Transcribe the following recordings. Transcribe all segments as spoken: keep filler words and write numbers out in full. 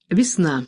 Весна.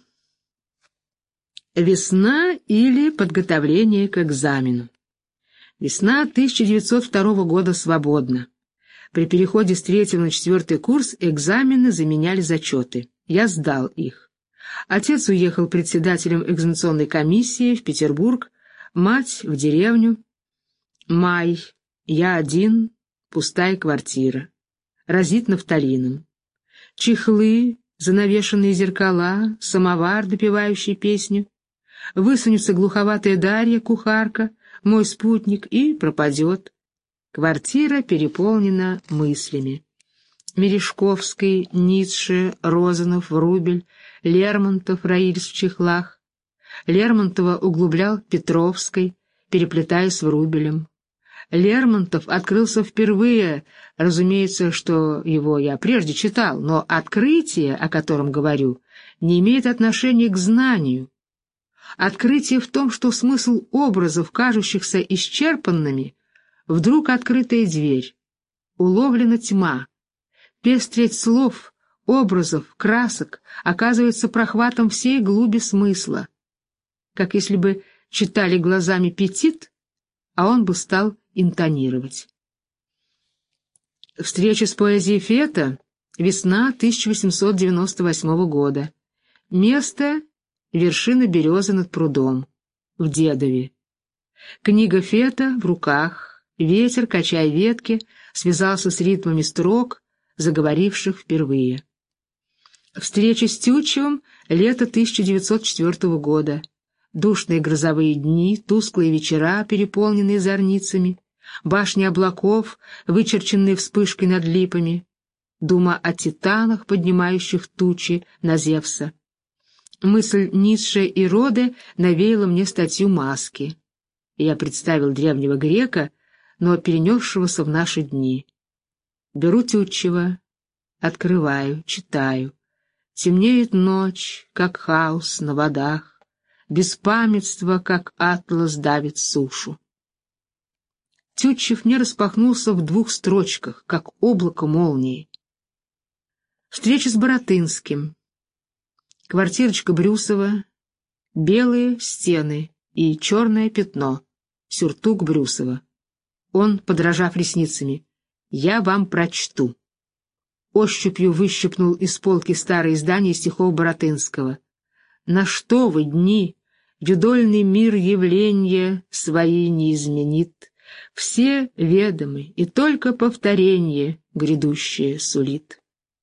Весна или подготовление к экзамену. Весна тысяча девятьсот второго года свободна. При переходе с третьего на четвертый курс экзамены заменяли зачеты. Я сдал их. Отец уехал председателем экзаменационной комиссии в Петербург, мать в деревню. Май. Я один, пустая квартира. Разит нафталином. Чехлы, занавешенные зеркала, самовар, допевающий песню. Высунется глуховатая Дарья, кухарка, мой спутник, и пропадет. Квартира переполнена мыслями. Мережковский, Ницше, Розанов, Врубель, Лермонтов роились в чехлах. Лермонтова углублял Петровской, переплетаясь с Врубелем. Лермонтов открылся впервые, разумеется, что его я прежде читал, но открытие, о котором говорю, не имеет отношения к знанию. Открытие в том, что смысл образов, кажущихся исчерпанными, вдруг открытая дверь, уловлена тьма, пестреть слов, образов, красок оказывается прохватом всей глуби смысла, как если бы читали глазами Петит, а он бы стал интонировать. Встреча с поэзией Фета. Весна тысяча восемьсот девяносто восьмого года. Место — вершина березы над прудом, в Дедове. Книга Фета в руках, ветер, качая ветки, связался с ритмами строк, заговоривших впервые. Встреча с Тютчевым. Лето тысяча девятьсот четвертого года. Душные грозовые дни, тусклые вечера, переполненные зорницами, башни облаков, вычерченные вспышкой над липами, дума о титанах, поднимающих тучи на Зевса. Мысль Ницше и Роде навеяла мне статью «Маски». Я представил древнего грека, но перенесшегося в наши дни. Беру Тютчева, открываю, читаю. Темнеет ночь, как хаос на водах. Беспамятство, как атлас, давит сушу. Тютчев мне распахнулся в двух строчках, как облако молнии. Встреча с Баратынским. Квартирочка Брюсова, белые стены и черное пятно, сюртук Брюсова. Он, подражав ресницами, «Я вам прочту». Ощупью выщипнул из полки старое издание стихов Баратынского. На что вы, дни, юдольный мир явления свои не изменит, все ведомы, и только повторение грядущее сулит.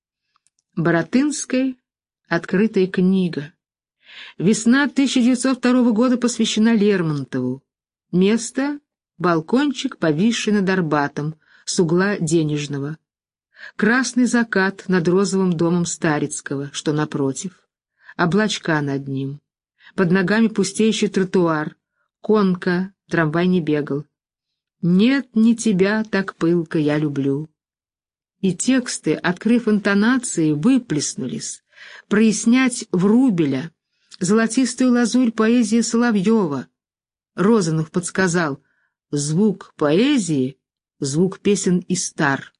Баратынской открытая книга. Весна тысяча девятьсот второго года посвящена Лермонтову. Место — балкончик, повисший над Арбатом, с угла Денежного. Красный закат над розовым домом Старицкого, что напротив. Облачка над ним. Под ногами пустеющий тротуар. Конка, трамвай не бегал. «Нет, не тебя так пылко я люблю». И тексты, открыв интонации, выплеснулись. Прояснять Врубеля, золотистую лазурь поэзии Соловьева. Розанов подсказал: звук поэзии — звук песен и стар.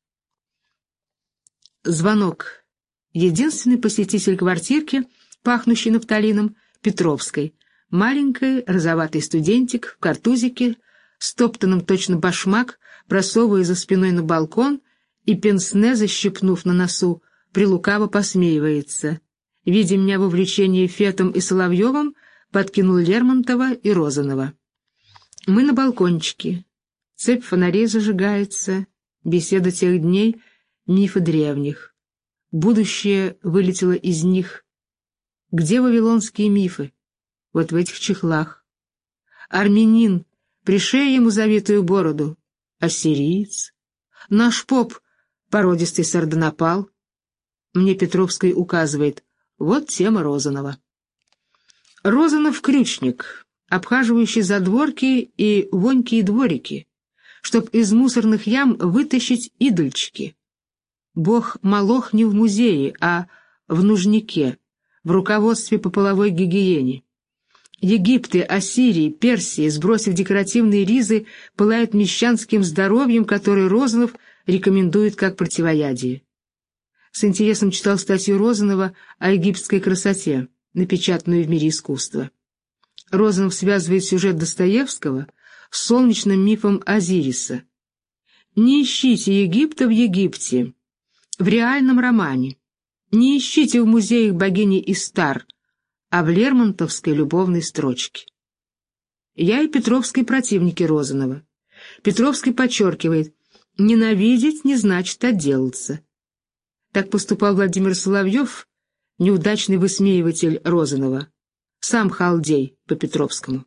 Звонок. Единственный посетитель квартирки, пахнущий нафталином, Петровской. Маленький розоватый студентик в картузике, стоптанным точно башмак, просовывая за спиной на балкон и пенсне, защипнув на носу, прилукаво посмеивается. Видя меня в увлечении Фетом и Соловьевым, подкинул Лермонтова и Розанова. Мы на балкончике. Цепь фонарей зажигается. Беседа тех дней, мифы древних. Будущее вылетело из них. Где вавилонские мифы? Вот в этих чехлах. Армянин, пришей ему завитую бороду. Ассириец. Наш поп, породистый сардонапал. Мне Петровский указывает: вот тема Розанова. Розанов — крючник, обхаживающий задворки и вонькие дворики, чтоб из мусорных ям вытащить идольчики. Бог Молох не в музее, а в нужнике, в руководстве по половой гигиене. Египты, Ассирии, Персии, сбросив декоративные ризы, пылают мещанским здоровьем, которое Розанов рекомендует как противоядие. С интересом читал статью Розанова о египетской красоте, напечатанную в «Мире искусства». Розанов связывает сюжет Достоевского с солнечным мифом Азириса. Не ищите Египта в Египте, в реальном романе. Не ищите в музеях богини Истар, а в лермонтовской любовной строчке. Я и Петровский противники Розанова. Петровский подчеркивает: ненавидеть не значит отделаться. Так поступал Владимир Соловьев, неудачный высмеиватель Розанова, сам халдей по Петровскому.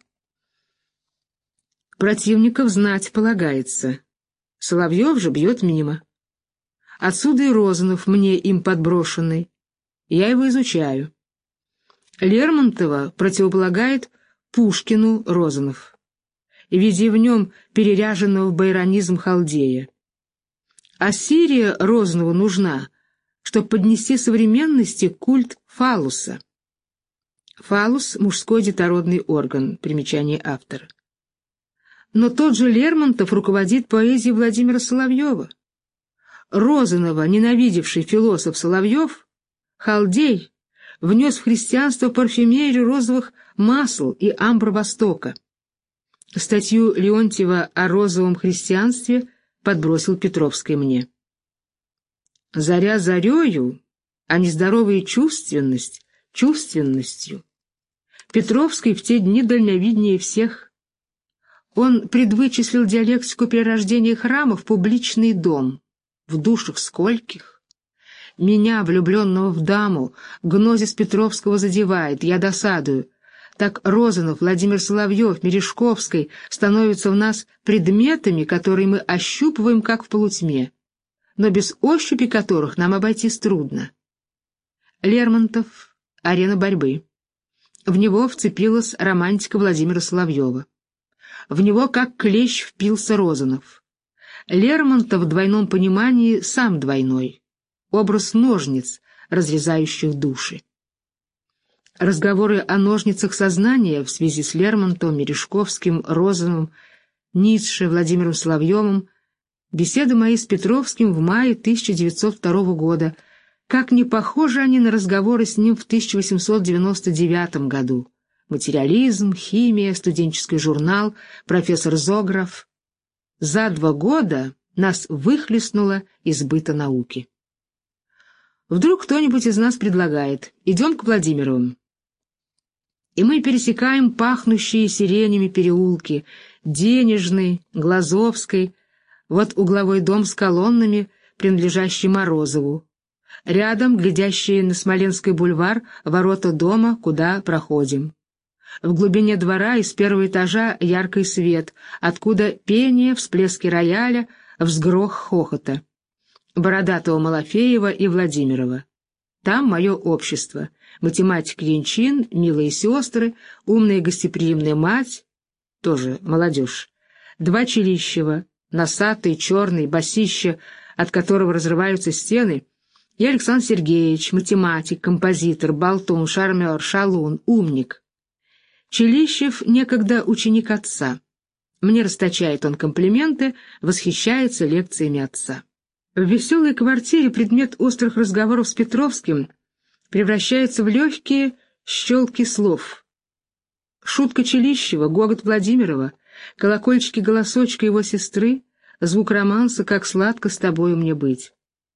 Противников знать полагается. Соловьев же бьет мимо. Отсюда и Розанов мне им подброшенный. Я его изучаю. Лермонтова противополагает Пушкину Розанов, видя в нем переряженного в байронизм халдея. Ассирия Розанову нужна, чтобы поднести современности культ фаллуса. Фаллус — мужской детородный орган, примечание автора. Но тот же Лермонтов руководит поэзией Владимира Соловьева. Розанова, ненавидевший философ Соловьев, халдей, внес в христианство парфюмерию розовых масел и амбр Востока. Статью Леонтьева о розовом христианстве подбросил Петровский мне. Заря зарею, а нездоровая чувственность чувственностью. Петровский в те дни дальновиднее всех. Он предвычислил диалектику перерождения храма в публичный дом. В душах скольких? Меня, влюбленного в даму, гнозис Петровского задевает, я досадую. Так Розанов, Владимир Соловьев, Мережковский становятся в нас предметами, которые мы ощупываем, как в полутьме, но без ощупи которых нам обойтись трудно. Лермонтов — арена борьбы. В него вцепилась романтика Владимира Соловьева. В него как клещ впился Розанов. Лермонтов в двойном понимании сам двойной. Образ ножниц, разрезающих души. Разговоры о ножницах сознания в связи с Лермонтовым, Мережковским, Розановым, Ницше, Владимиром Соловьевым, беседы мои с Петровским в мае тысяча девятьсот второго года, как не похожи они на разговоры с ним в тысяча восемьсот девяносто девятом году. Материализм, химия, студенческий журнал, профессор Зограф. За два года нас выхлестнуло из быта науки. Вдруг кто-нибудь из нас предлагает: идем к Владимировым. И мы пересекаем пахнущие сиренями переулки, Денежный, Глазовской, вот угловой дом с колоннами, принадлежащий Морозову. Рядом, глядящие на Смоленский бульвар, ворота дома, куда проходим. В глубине двора из первого этажа яркий свет, откуда пение, всплески рояля, взгрох хохота. Бородатого Малафеева и Владимирова. Там мое общество. Математик Янчин, милые сестры, умная гостеприимная мать, тоже молодежь. Два Челищева, носатый, черный, босище, от которого разрываются стены, и Александр Сергеевич, математик, композитор, болтун, шармер, шалун, умник. Челищев некогда ученик отца. Мне расточает он комплименты, восхищается лекциями отца. В веселой квартире предмет острых разговоров с Петровским превращается в легкие щелки слов. Шутка Челищева, гогот Владимирова, колокольчики голосочка его сестры, звук романса «Как сладко с тобою мне быть».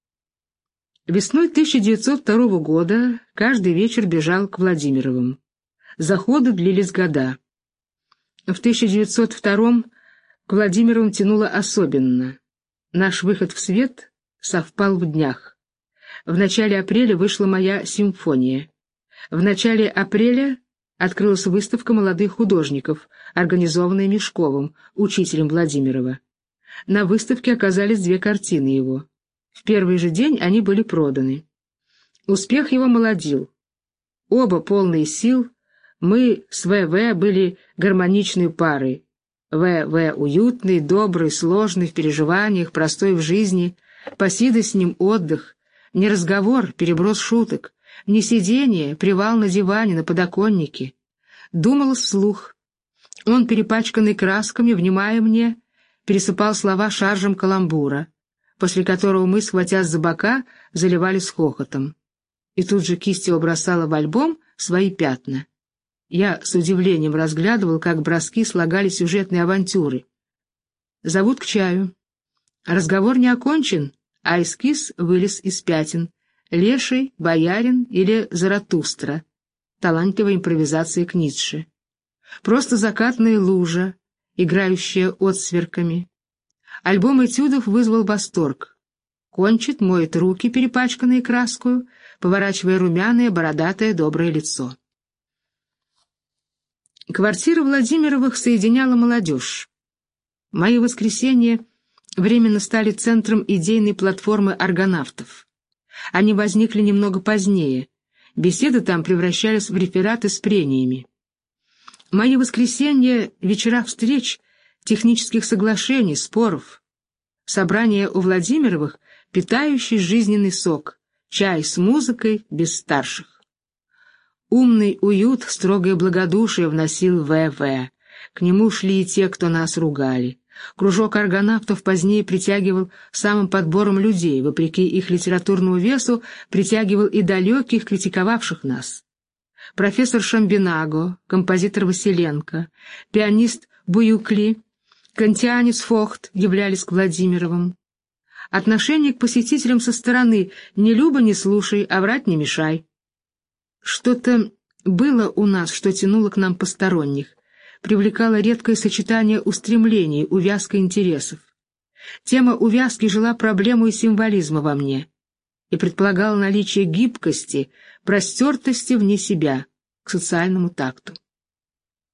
Весной тысяча девятьсот второго года каждый вечер бежал к Владимировым. Заходы длились года. В тысяча девятьсот втором к Владимировым тянуло особенно. Наш выход в свет совпал в днях. В начале апреля вышла моя симфония. В начале апреля открылась выставка молодых художников, организованная Мешковым, учителем Владимирова. На выставке оказались две картины его. В первый же день они были проданы. Успех его молодил. Оба полные сил, мы с В.В. были гармоничной парой. В.В. уютный, добрый, сложный в переживаниях, простой в жизни, посида с ним отдых, не разговор, переброс шуток, не сидение, привал на диване, на подоконнике. Думал вслух. Он, перепачканный красками, внимая мне, пересыпал слова шаржем каламбура. после которого мы, схватясь за бока, заливались хохотом. И тут же кисть его бросала в альбом свои пятна. Я с удивлением разглядывал, как броски слагали сюжетные авантюры. Зовут к чаю. Разговор не окончен, а эскиз вылез из пятен. Леший, боярин или Заратустра. Талантливая импровизация к Ницше. Просто закатная лужа, играющая отсверками. Альбом этюдов вызвал восторг. Кончит, моет руки, перепачканные краскою, поворачивая румяное, бородатое, доброе лицо. Квартира Владимировых соединяла молодежь. Мои воскресенья временно стали центром идейной платформы аргонавтов. Они возникли немного позднее. Беседы там превращались в рефераты с прениями. Мои воскресенья — вечера встреч, технических соглашений, споров. Собрание у Владимировых — питающий жизненный сок, чай с музыкой без старших. Умный уют, строгое благодушие вносил вэ вэ. К нему шли и те, кто нас ругали. Кружок аргонавтов позднее притягивал самым подбором людей, вопреки их литературному весу, притягивал и далеких, критиковавших нас. Профессор Шамбинаго, композитор Василенко, пианист Буюкли, кантианец Фохт являлись к Владимировым. Отношение к посетителям со стороны «не люба, не слушай, а врать не мешай». Что-то было у нас, что тянуло к нам посторонних, привлекало редкое сочетание устремлений, увязка интересов. Тема увязки жила проблему и символизма во мне и предполагала наличие гибкости, простертости вне себя, к социальному такту.